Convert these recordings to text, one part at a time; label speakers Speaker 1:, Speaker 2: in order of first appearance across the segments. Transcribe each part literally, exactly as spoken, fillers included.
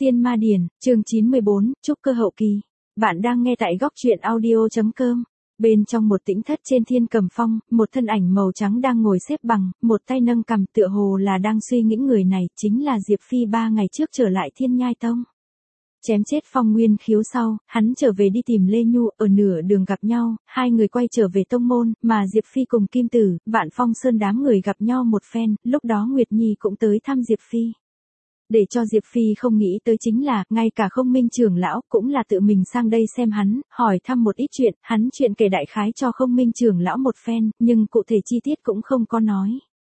Speaker 1: Tiên Ma Điển, chương chín mươi bốn, trúc cơ hậu kỳ. Bạn đang nghe tại góc truyện audio chấm com. Bên trong một tĩnh thất trên Thiên Cầm Phong, một thân ảnh màu trắng đang ngồi xếp bằng, một tay nâng cằm tựa hồ là đang suy nghĩ. Người này chính là Diệp Phi ba ngày trước trở lại Thiên Nhai Tông. Chém chết Phong Nguyên Khiếu sau, hắn trở về đi tìm Lê Nhu, ở nửa đường gặp nhau, hai người quay trở về tông môn, mà Diệp Phi cùng Kim Tử, Vạn Phong Sơn đám người gặp nhau một phen, lúc đó Nguyệt Nhi cũng tới thăm Diệp Phi. Để cho Diệp Phi không nghĩ tới chính là, ngay cả Không Minh trưởng lão cũng là tự mình sang đây xem hắn, hỏi thăm một ít chuyện, hắn chuyện kể đại khái cho Không Minh trưởng lão một phen, nhưng cụ thể chi tiết cũng không có nói.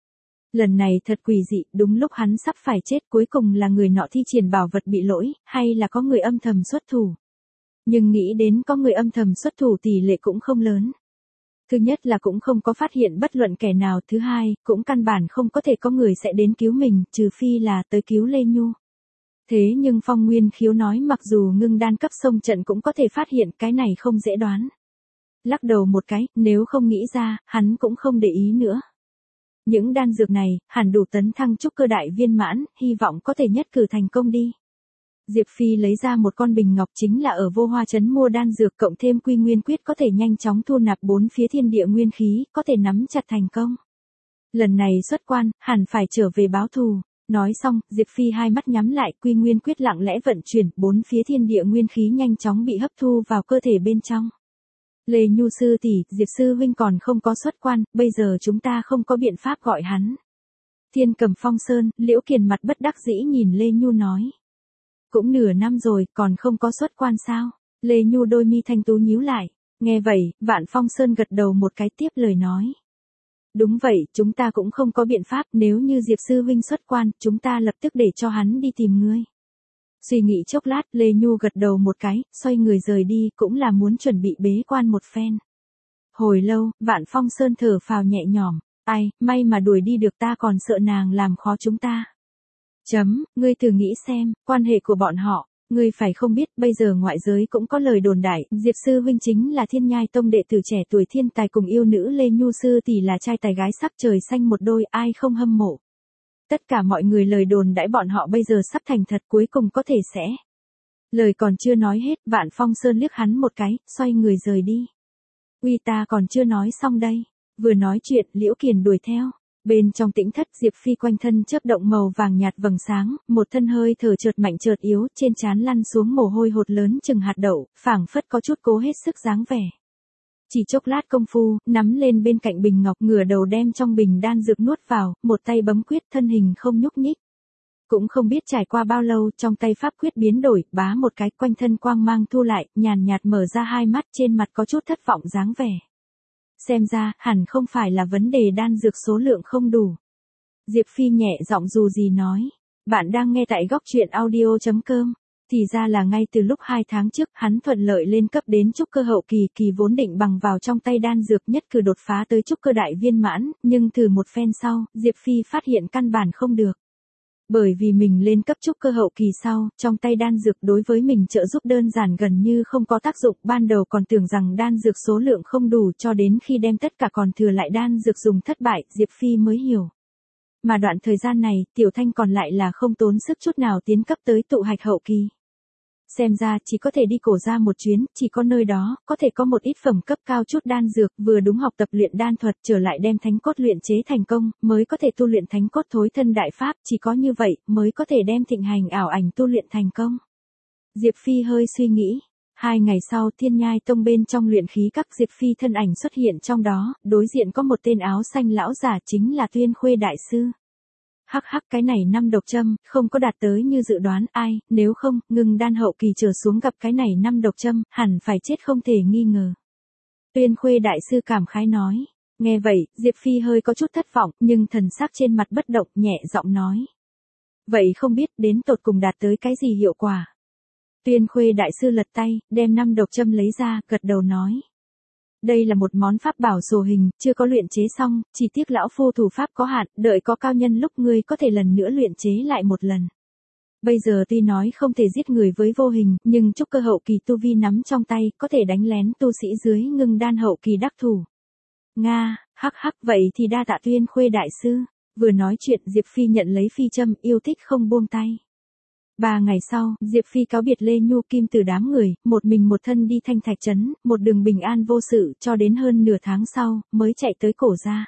Speaker 1: Lần này thật quỷ dị, đúng lúc hắn sắp phải chết cuối cùng là người nọ thi triển bảo vật bị lỗi, hay là có người âm thầm xuất thủ. Nhưng nghĩ đến có người âm thầm xuất thủ tỷ lệ cũng không lớn. Thứ nhất là cũng không có phát hiện bất luận kẻ nào, thứ hai, cũng căn bản không có thể có người sẽ đến cứu mình, trừ phi là tới cứu Lê Nhu. Thế nhưng Phong Nguyên Khiếu nói mặc dù ngưng đan cấp xông trận cũng có thể phát hiện, cái này không dễ đoán. Lắc đầu một cái, nếu không nghĩ ra, hắn cũng không để ý nữa. Những đan dược này, hẳn đủ tấn thăng trúc cơ đại viên mãn, hy vọng có thể nhất cử thành công đi. Diệp Phi lấy ra một con bình ngọc, chính là ở Vô Hoa Trấn mua đan dược, cộng thêm Quy Nguyên Quyết có thể nhanh chóng thu nạp bốn phía thiên địa nguyên khí, có thể nắm chặt thành công. Lần này xuất quan, hẳn phải trở về báo thù. Nói xong, Diệp Phi hai mắt nhắm lại, Quy Nguyên Quyết lặng lẽ vận chuyển, bốn phía thiên địa nguyên khí nhanh chóng bị hấp thu vào cơ thể bên trong. Lê Nhu sư tỷ, Diệp sư huynh còn không có xuất quan, bây giờ chúng ta không có biện pháp gọi hắn. Thiên Cầm Phong Sơn, Liễu Kiền mặt bất đắc dĩ nhìn Lê Nhu nói. Cũng nửa năm rồi, còn không có xuất quan sao? Lê Nhu đôi mi thanh tú nhíu lại. Nghe vậy, Vạn Phong Sơn gật đầu một cái tiếp lời nói. Đúng vậy, chúng ta cũng không có biện pháp, nếu như Diệp sư huynh xuất quan, chúng ta lập tức để cho hắn đi tìm ngươi. Suy nghĩ chốc lát, Lê Nhu gật đầu một cái, xoay người rời đi, cũng là muốn chuẩn bị bế quan một phen. Hồi lâu, Vạn Phong Sơn thở phào nhẹ nhõm, ai, may mà đuổi đi được, ta còn sợ nàng làm khó chúng ta. Chấm, ngươi thử nghĩ xem, quan hệ của bọn họ, ngươi phải không biết, bây giờ ngoại giới cũng có lời đồn đại, Diệp sư huynh chính là Thiên Nhai Tông đệ tử trẻ tuổi thiên tài, cùng yêu nữ Lê Nhu sư tỷ là trai tài gái sắc, trời xanh một đôi, ai không hâm mộ. Tất cả mọi người lời đồn đãi bọn họ bây giờ sắp thành thật, cuối cùng có thể sẽ. Lời còn chưa nói hết, Vạn Phong Sơn liếc hắn một cái, xoay người rời đi. Uy, ta còn chưa nói xong đây. Vừa nói chuyện, Liễu Kiền đuổi theo. Bên trong tĩnh thất, Diệp Phi quanh thân chớp động màu vàng nhạt vầng sáng, một thân hơi thở chợt mạnh chợt yếu, trên trán lăn xuống mồ hôi hột lớn chừng hạt đậu, phảng phất có chút cố hết sức dáng vẻ. Chỉ chốc lát công phu, nắm lên bên cạnh bình ngọc, ngửa đầu đem trong bình đan dược nuốt vào, một tay bấm quyết, thân hình không nhúc nhích. Cũng không biết trải qua bao lâu, trong tay pháp quyết biến đổi, bá một cái, quanh thân quang mang thu lại, nhàn nhạt mở ra hai mắt, trên mặt có chút thất vọng dáng vẻ. Xem ra, hẳn không phải là vấn đề đan dược số lượng không đủ. Diệp Phi nhẹ giọng dù gì nói. Bạn đang nghe tại góc truyện audio chấm com. Thì ra là ngay từ lúc hai tháng trước, hắn thuận lợi lên cấp đến trúc cơ hậu kỳ, kỳ vốn định bằng vào trong tay đan dược nhất cử đột phá tới trúc cơ đại viên mãn, nhưng thử một phen sau, Diệp Phi phát hiện căn bản không được. Bởi vì mình lên cấp trúc cơ hậu kỳ sau, trong tay đan dược đối với mình trợ giúp đơn giản gần như không có tác dụng, ban đầu còn tưởng rằng đan dược số lượng không đủ, cho đến khi đem tất cả còn thừa lại đan dược dùng thất bại, Diệp Phi mới hiểu. Mà đoạn thời gian này, Tiểu Thanh còn lại là không tốn sức chút nào tiến cấp tới tụ hạch hậu kỳ. Xem ra chỉ có thể đi cổ ra một chuyến, chỉ có nơi đó, có thể có một ít phẩm cấp cao chút đan dược, vừa đúng học tập luyện đan thuật, trở lại đem thánh cốt luyện chế thành công, mới có thể tu luyện thánh cốt thối thân đại pháp, chỉ có như vậy, mới có thể đem thịnh hành ảo ảnh tu luyện thành công. Diệp Phi hơi suy nghĩ. Hai ngày sau, Thiên Nhai Tông bên trong luyện khí các, Diệp Phi thân ảnh xuất hiện trong đó, đối diện có một tên áo xanh lão giả, chính là Tuyên Khuê đại sư. Hắc hắc, cái này năm độc châm, không có đạt tới như dự đoán, ai, nếu không, ngưng đan hậu kỳ trở xuống gặp cái này năm độc châm, hẳn phải chết không thể nghi ngờ. Tuyên Khuê đại sư cảm khái nói. Nghe vậy, Diệp Phi hơi có chút thất vọng, nhưng thần sắc trên mặt bất động, nhẹ giọng nói. Vậy không biết, đến tột cùng đạt tới cái gì hiệu quả? Tuyên Khuê đại sư lật tay, đem năm độc châm lấy ra, gật đầu nói. Đây là một món pháp bảo sổ hình, chưa có luyện chế xong, chỉ tiếc lão phu thủ pháp có hạn, đợi có cao nhân lúc ngươi có thể lần nữa luyện chế lại một lần. Bây giờ tuy nói không thể giết người với vô hình, nhưng trúc cơ hậu kỳ tu vi nắm trong tay, có thể đánh lén tu sĩ dưới ngưng đan hậu kỳ đắc thủ. Nga, hắc hắc, vậy thì đa tạ Tuyên Khuê đại sư. Vừa nói chuyện, Diệp Phi nhận lấy phi châm, yêu thích không buông tay. Ba ngày sau, Diệp Phi cáo biệt Lê Nhu Kim từ đám người, một mình một thân đi Thanh Thạch Trấn, một đường bình an vô sự, cho đến hơn nửa tháng sau, mới chạy tới cổ gia.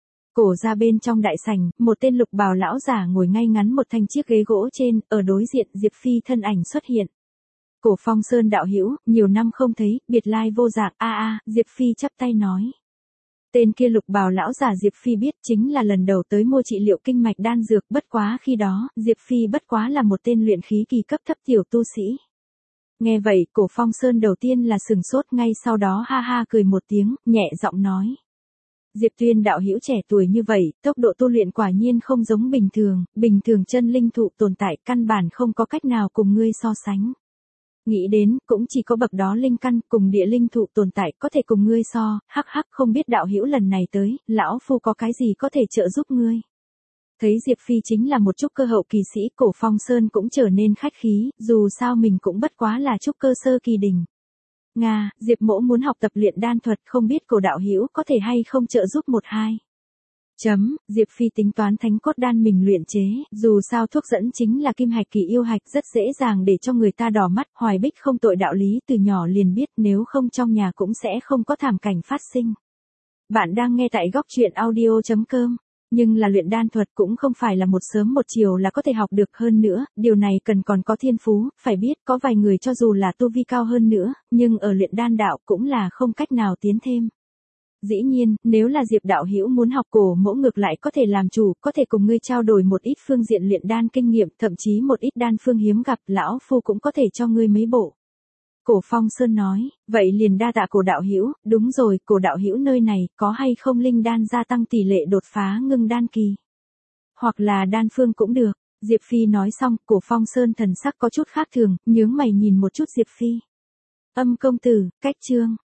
Speaker 1: Cổ gia bên trong đại sảnh, một tên lục bào lão giả ngồi ngay ngắn một thanh chiếc ghế gỗ trên, ở đối diện Diệp Phi thân ảnh xuất hiện. Cổ Phong Sơn đạo hữu, nhiều năm không thấy, biệt lai vô dạng, a a, Diệp Phi chắp tay nói. Tên kia lục bào lão giả Diệp Phi biết chính là lần đầu tới mua trị liệu kinh mạch đan dược, bất quá khi đó, Diệp Phi bất quá là một tên luyện khí kỳ cấp thấp tiểu tu sĩ. Nghe vậy, Cổ Phong Sơn đầu tiên là sừng sốt, ngay sau đó ha ha cười một tiếng, nhẹ giọng nói. Diệp Tuyên đạo hữu trẻ tuổi như vậy, tốc độ tu luyện quả nhiên không giống bình thường, bình thường chân linh thụ tồn tại căn bản không có cách nào cùng ngươi so sánh. Nghĩ đến, cũng chỉ có bậc đó linh căn cùng địa linh thụ tồn tại có thể cùng ngươi so, hắc hắc không biết đạo hữu lần này tới, lão phu có cái gì có thể trợ giúp ngươi. Thấy Diệp Phi chính là một trúc cơ hậu kỳ sĩ, Cổ Phong Sơn cũng trở nên khách khí, dù sao mình cũng bất quá là trúc cơ sơ kỳ đỉnh. Nga, Diệp mỗ muốn học tập luyện đan thuật, không biết Cổ đạo hữu có thể hay không trợ giúp một hai. Chấm, Diệp Phi tính toán thánh cốt đan mình luyện chế, dù sao thuốc dẫn chính là kim hạch kỳ yêu hạch, rất dễ dàng để cho người ta đỏ mắt, Hoài Bích không tội đạo lý từ nhỏ liền biết, nếu không trong nhà cũng sẽ không có thảm cảnh phát sinh. Bạn đang nghe tại góc truyện audio chấm com. Nhưng là luyện đan thuật cũng không phải là một sớm một chiều là có thể học được, hơn nữa, điều này cần còn có thiên phú, phải biết có vài người cho dù là tu vi cao hơn nữa, nhưng ở luyện đan đạo cũng là không cách nào tiến thêm. Dĩ nhiên, nếu là Diệp đạo hữu muốn học, Cổ mỗ ngược lại có thể làm chủ, có thể cùng ngươi trao đổi một ít phương diện luyện đan kinh nghiệm, thậm chí một ít đan phương hiếm gặp, lão phu cũng có thể cho ngươi mấy bộ. Cổ Phong Sơn nói, vậy liền đa tạ Cổ đạo hữu, đúng rồi, Cổ đạo hữu nơi này có hay không linh đan gia tăng tỷ lệ đột phá ngưng đan kỳ, hoặc là đan phương cũng được. Diệp Phi nói xong, Cổ Phong Sơn thần sắc có chút khác thường, nhướng mày nhìn một chút Diệp Phi. Âm công tử, cách chương.